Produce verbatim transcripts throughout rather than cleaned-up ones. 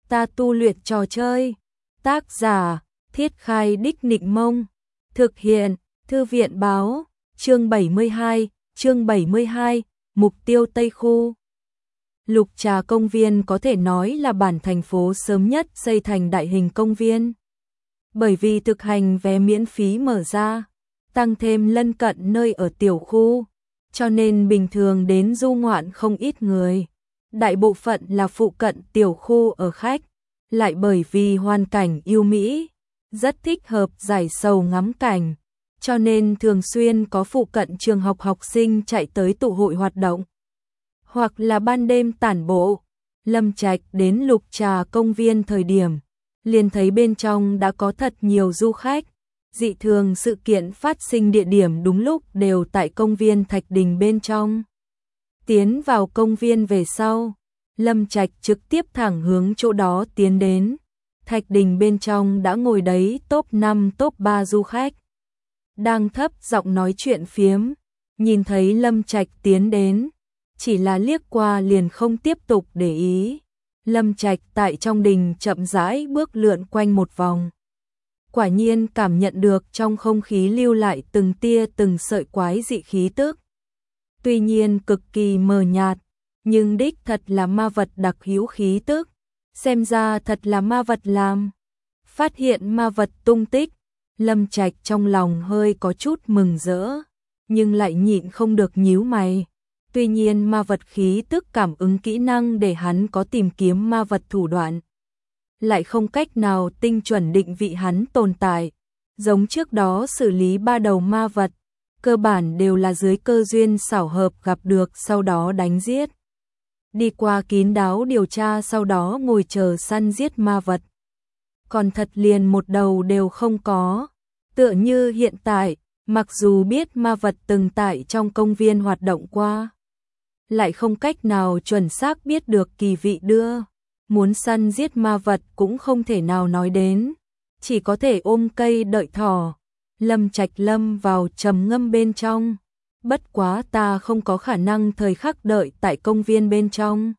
ta tu luyện trò chơi. Tác giả, Thiết Khai Đích Nịnh Mông. Thực hiện, Thư viện Báo. Chương bảy mươi hai, chương bảy mươi hai, mục tiêu Tây Khu. Lục Trà công viên có thể nói là bản thành phố sớm nhất xây thành đại hình công viên. Bởi vì thực hành vé miễn phí mở ra, tăng thêm lân cận nơi ở tiểu khu, cho nên bình thường đến du ngoạn không ít người. Đại bộ phận là phụ cận tiểu khu ở khách, lại bởi vì hoàn cảnh yêu mỹ, rất thích hợp giải sầu ngắm cảnh, cho nên thường xuyên có phụ cận trường học học sinh chạy tới tụ hội hoạt động. Hoặc là ban đêm tản bộ. Lâm Trạch đến Lục Trà công viên thời điểm, liền thấy bên trong đã có thật nhiều du khách. Dị thường sự kiện phát sinh địa điểm đúng lúc đều tại công viên Thạch Đình bên trong. Tiến vào công viên về sau, Lâm Trạch trực tiếp thẳng hướng chỗ đó tiến đến. Thạch Đình bên trong đã ngồi đấy top năm top ba du khách. Đang thấp giọng nói chuyện phiếm, nhìn thấy Lâm Trạch tiến đến, chỉ là liếc qua liền không tiếp tục để ý. Lâm Trạch tại trong đình chậm rãi bước lượn quanh một vòng. Quả nhiên cảm nhận được trong không khí lưu lại từng tia từng sợi quái dị khí tức. Tuy nhiên cực kỳ mờ nhạt, nhưng đích thật là ma vật đặc hữu khí tức. Xem ra thật là ma vật làm. Phát hiện ma vật tung tích, Lâm Trạch trong lòng hơi có chút mừng rỡ, nhưng lại nhịn không được nhíu mày. Tuy nhiên ma vật khí tức cảm ứng kỹ năng để hắn có tìm kiếm ma vật thủ đoạn, lại không cách nào tinh chuẩn định vị hắn tồn tại. Giống trước đó xử lý ba đầu ma vật, cơ bản đều là dưới cơ duyên xảo hợp gặp được sau đó đánh giết. Đi qua kín đáo điều tra sau đó ngồi chờ săn giết ma vật. Còn thật liền một đầu đều không có. Tựa như hiện tại, mặc dù biết ma vật từng tại trong công viên hoạt động qua, lại không cách nào chuẩn xác biết được kỳ vị đưa. Muốn săn giết ma vật cũng không thể nào nói đến, chỉ có thể ôm cây đợi thỏ. Lâm Trạch lâm vào trầm ngâm bên trong. Bất quá ta không có khả năng thời khắc đợi tại công viên bên trong.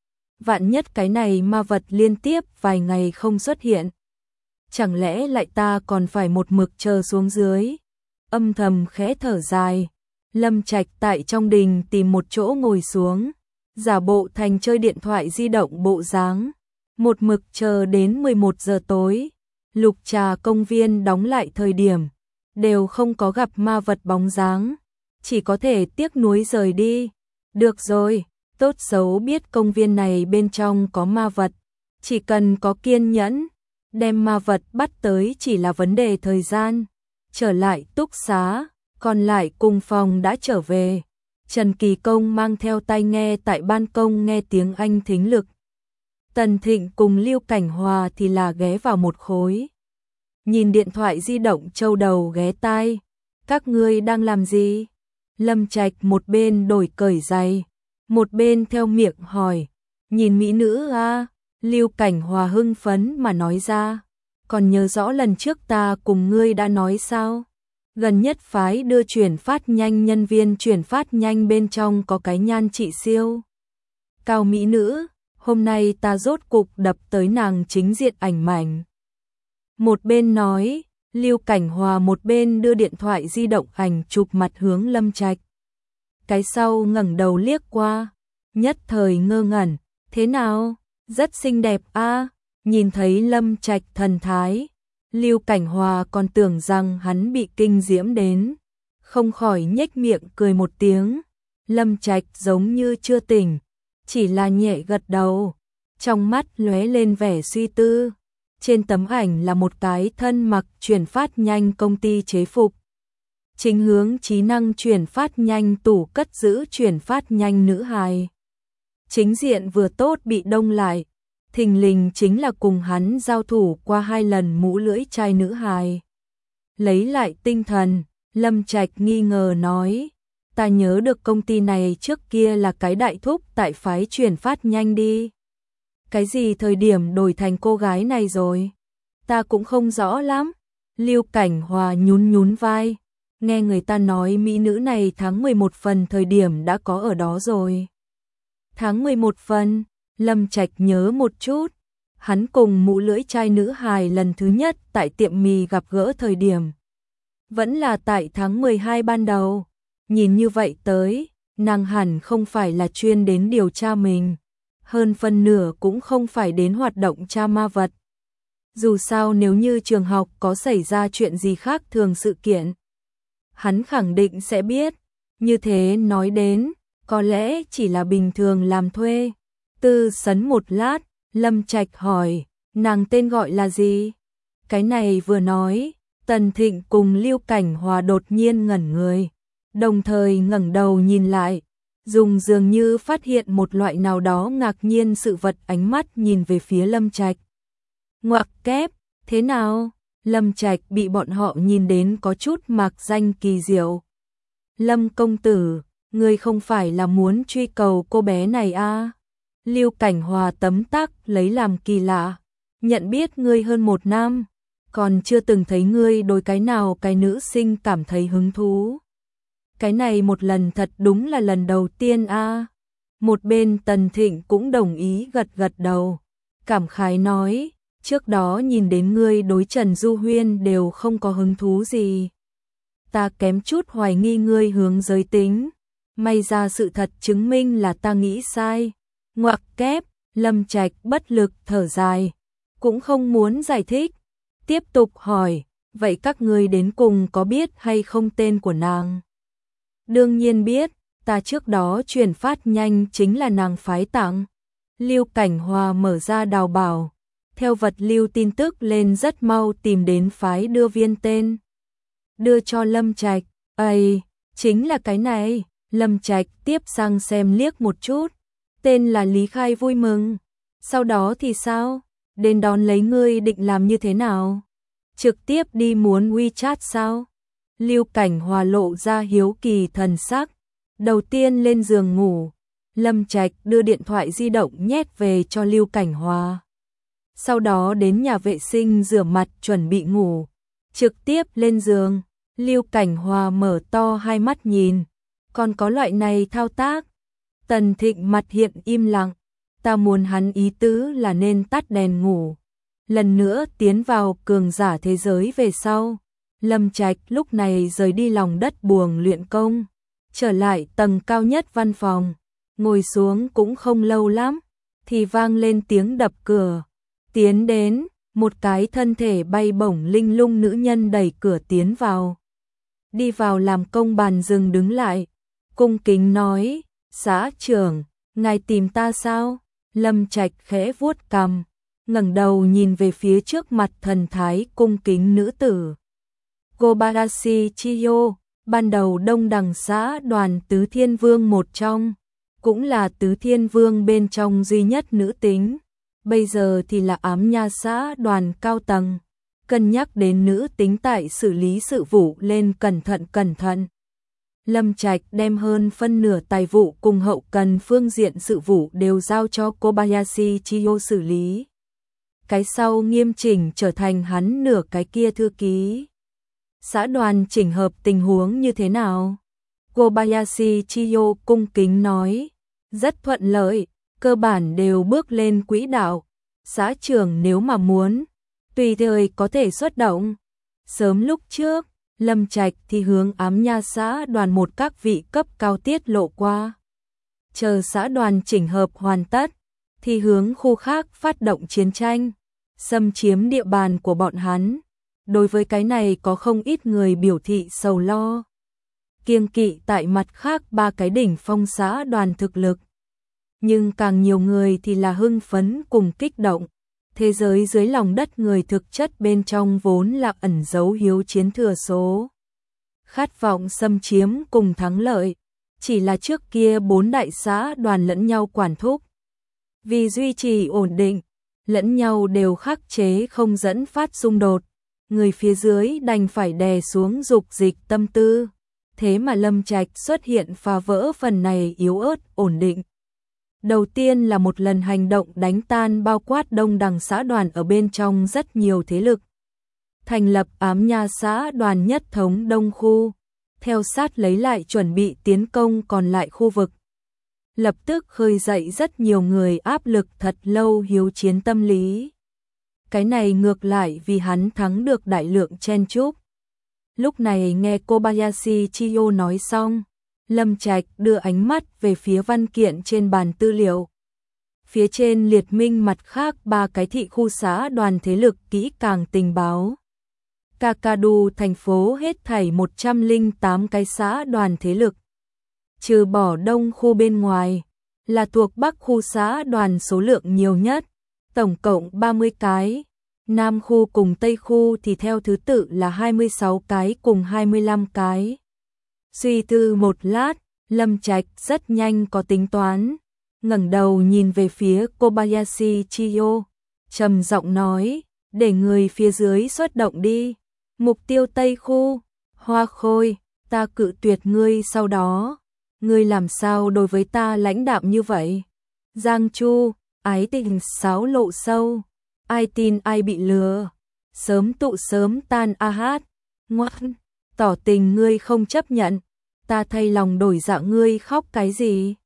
Vạn nhất cái này ma vật liên tiếp vài ngày không xuất hiện, chẳng lẽ lại ta còn phải một mực chờ xuống dưới. Âm thầm khẽ thở dài, Lâm Trạch tại trong đình tìm một chỗ ngồi xuống, giả bộ thành chơi điện thoại di động bộ dáng, một mực chờ đến mười một giờ tối. Lục Trà công viên đóng lại thời điểm, đều không có gặp ma vật bóng dáng, chỉ có thể tiếc nuối rời đi. Được rồi, tốt xấu biết công viên này bên trong có ma vật, chỉ cần có kiên nhẫn, đem ma vật bắt tới chỉ là vấn đề thời gian. Trở lại túc xá, còn lại cùng phòng đã trở về. Trần Kỳ Công mang theo tai nghe tại ban công nghe tiếng Anh thính lực. Tần Thịnh cùng Lưu Cảnh Hòa thì là ghé vào một khối, nhìn điện thoại di động châu đầu ghé tai. Các ngươi đang làm gì? Lâm Trạch một bên đổi cởi giày, một bên theo miệng hỏi. Nhìn mỹ nữ a. Lưu Cảnh Hòa hưng phấn mà nói ra. Còn nhớ rõ lần trước ta cùng ngươi đã nói sao? Gần nhất phái đưa chuyển phát nhanh nhân viên chuyển phát nhanh bên trong có cái nhan trị siêu cao mỹ nữ, hôm nay ta rốt cục đập tới nàng chính diện ảnh mảnh. Một bên nói, Lưu Cảnh Hòa một bên đưa điện thoại di động ảnh chụp mặt hướng Lâm Trạch. Cái sau ngẩng đầu liếc qua, nhất thời ngơ ngẩn, thế nào? Rất xinh đẹp a. Nhìn thấy Lâm Trạch thần thái, Lưu Cảnh Hòa còn tưởng rằng hắn bị kinh diễm đến, không khỏi nhếch miệng cười một tiếng. Lâm Trạch giống như chưa tỉnh, chỉ là nhẹ gật đầu, trong mắt lóe lên vẻ suy tư. Trên tấm ảnh là một cái thân mặc chuyển phát nhanh công ty chế phục, chính hướng trí năng chuyển phát nhanh tủ cất giữ chuyển phát nhanh nữ hài. Chính diện vừa tốt bị đông lại, thình lình chính là cùng hắn giao thủ qua hai lần mũ lưỡi chai nữ hài. Lấy lại tinh thần, Lâm Trạch nghi ngờ nói, ta nhớ được công ty này trước kia là cái đại thúc tại phái chuyển phát nhanh đi. Cái gì thời điểm đổi thành cô gái này rồi? Ta cũng không rõ lắm. Lưu Cảnh Hòa nhún nhún vai, nghe người ta nói mỹ nữ này tháng mười một phần thời điểm đã có ở đó rồi. Tháng mười một phần, Lâm Trạch nhớ một chút, Hắn cùng mũ lưỡi trai nữ hài lần thứ nhất tại tiệm mì gặp gỡ thời điểm. Vẫn là tại tháng mười hai ban đầu. Nhìn như vậy tới, nàng hẳn không phải là chuyên đến điều tra mình. Hơn phân nửa cũng không phải đến hoạt động tra ma vật. Dù sao nếu như trường học có xảy ra chuyện gì khác thường sự kiện, hắn khẳng định sẽ biết. Như thế nói đến, có lẽ chỉ là bình thường làm thuê. Tư sấn một lát, Lâm Trạch hỏi, nàng tên gọi là gì? Cái này vừa nói, Tần Thịnh cùng Lưu Cảnh Hòa đột nhiên ngẩn người, đồng thời ngẩng đầu nhìn lại, dùng dường như phát hiện một loại nào đó ngạc nhiên sự vật ánh mắt nhìn về phía Lâm Trạch. Ngoặc kép, thế nào? Lâm Trạch bị bọn họ nhìn đến có chút mạc danh kỳ diệu. Lâm công tử, ngươi không phải là muốn truy cầu cô bé này à? Lưu Cảnh Hòa tấm tắc lấy làm kỳ lạ, nhận biết ngươi hơn một năm, còn chưa từng thấy ngươi đối cái nào cái nữ sinh cảm thấy hứng thú. Cái này một lần thật đúng là lần đầu tiên a. À. Một bên Tần Thịnh cũng đồng ý gật gật đầu, cảm khái nói, trước đó nhìn đến ngươi đối Trần Du Huyên đều không có hứng thú gì. Ta kém chút hoài nghi ngươi hướng giới tính, may ra sự thật chứng minh là ta nghĩ sai. Ngoặc kép, Lâm Trạch bất lực thở dài, cũng không muốn giải thích, tiếp tục hỏi, vậy các ngươi đến cùng có biết hay không tên của nàng? Đương nhiên biết, ta trước đó truyền phát nhanh chính là nàng phái tặng. Lưu Cảnh Hòa mở ra đào bảo, theo vật lưu tin tức lên rất mau tìm đến phái đưa viên tên. Đưa cho Lâm Trạch, ây, chính là cái này. Lâm Trạch tiếp sang xem liếc một chút, tên là Lý Khai vui mừng. Sau đó thì sao? Đến đón lấy ngươi định làm như thế nào? Trực tiếp đi muốn WeChat sao? Lưu Cảnh Hòa lộ ra hiếu kỳ thần sắc. Đầu tiên lên giường ngủ, Lâm Trạch đưa điện thoại di động nhét về cho Lưu Cảnh Hòa. Sau đó đến nhà vệ sinh rửa mặt chuẩn bị ngủ, trực tiếp lên giường. Lưu Cảnh Hòa mở to hai mắt nhìn, còn có loại này thao tác. Tần Thịnh mặt hiện im lặng, ta muốn hắn ý tứ là nên tắt đèn ngủ, lần nữa tiến vào cường giả thế giới về sau. Lâm Trạch lúc này rời đi lòng đất buồng luyện công, trở lại tầng cao nhất văn phòng, ngồi xuống cũng không lâu lắm, thì vang lên tiếng đập cửa. Tiến đến, một cái thân thể bay bổng linh lung nữ nhân đẩy cửa tiến vào. Đi vào làm công bàn dừng đứng lại, cung kính nói, xã trưởng, ngài tìm ta sao? Lâm Trạch khẽ vuốt cằm, ngẩng đầu nhìn về phía trước mặt thần thái cung kính nữ tử. Kobayashi Chiyo, ban đầu đông đẳng xã đoàn Tứ Thiên Vương một trong, cũng là Tứ Thiên Vương bên trong duy nhất nữ tính, bây giờ thì là ám nha xã đoàn cao tầng, cân nhắc đến nữ tính tại xử lý sự vụ lên cẩn thận cẩn thận. Lâm Trạch đem hơn phân nửa tài vụ cùng hậu cần phương diện sự vụ đều giao cho Kobayashi Chiyo xử lý. Cái sau nghiêm chỉnh trở thành hắn nửa cái kia thư ký. Xã đoàn chỉnh hợp tình huống như thế nào? Kobayashi Chiyo cung kính nói, rất thuận lợi, cơ bản đều bước lên quỹ đạo. Xã trưởng nếu mà muốn, tùy thời có thể xuất động. Sớm lúc trước, Lâm Trạch thì hướng ám nha xã đoàn một các vị cấp cao tiết lộ qua. Chờ xã đoàn chỉnh hợp hoàn tất, thì hướng khu khác phát động chiến tranh, xâm chiếm địa bàn của bọn hắn. Đối với cái này có không ít người biểu thị sầu lo, kiêng kỵ tại mặt khác ba cái đỉnh phong xã đoàn thực lực. Nhưng càng nhiều người thì là hưng phấn cùng kích động. Thế giới dưới lòng đất người thực chất bên trong vốn là ẩn giấu hiếu chiến thừa số. Khát vọng xâm chiếm cùng thắng lợi, chỉ là trước kia bốn đại xã đoàn lẫn nhau quản thúc. Vì duy trì ổn định, lẫn nhau đều khắc chế không dẫn phát xung đột. Người phía dưới đành phải đè xuống dục dịch tâm tư. Thế mà Lâm Trạch xuất hiện phá vỡ phần này yếu ớt ổn định. Đầu tiên là một lần hành động đánh tan bao quát đông đẳng xã đoàn ở bên trong rất nhiều thế lực. Thành lập ám nha xã đoàn nhất thống đông khu, theo sát lấy lại chuẩn bị tiến công còn lại khu vực. Lập tức khơi dậy rất nhiều người áp lực thật lâu hiếu chiến tâm lý. Cái này ngược lại vì hắn thắng được đại lượng chen chúc. Lúc này nghe Kobayashi Chiyo nói xong, Lâm Trạch đưa ánh mắt về phía văn kiện trên bàn tư liệu. Phía trên liệt minh mặt khác ba cái thị khu xã đoàn thế lực kỹ càng tình báo. Kakadu thành phố hết thảy một trăm lẻ tám cái xã đoàn thế lực. Trừ bỏ đông khu bên ngoài, là thuộc bắc khu xã đoàn số lượng nhiều nhất, tổng cộng ba mươi cái. Nam khu cùng Tây khu thì theo thứ tự là hai mươi sáu cái cùng hai mươi lăm cái. Suy tư một lát, Lâm Trạch rất nhanh có tính toán, ngẩng đầu nhìn về phía Kobayashi Chiyo, trầm giọng nói, để người phía dưới xuất động đi. Mục tiêu Tây khu, Hoa Khôi, ta cự tuyệt ngươi sau đó. Ngươi làm sao đối với ta lãnh đạm như vậy? Giang Chu, ái tình sáo lộ sâu. Ai tin ai bị lừa, sớm tụ sớm tan a hát, ngoan, tỏ tình ngươi không chấp nhận, ta thay lòng đổi dạ ngươi khóc cái gì?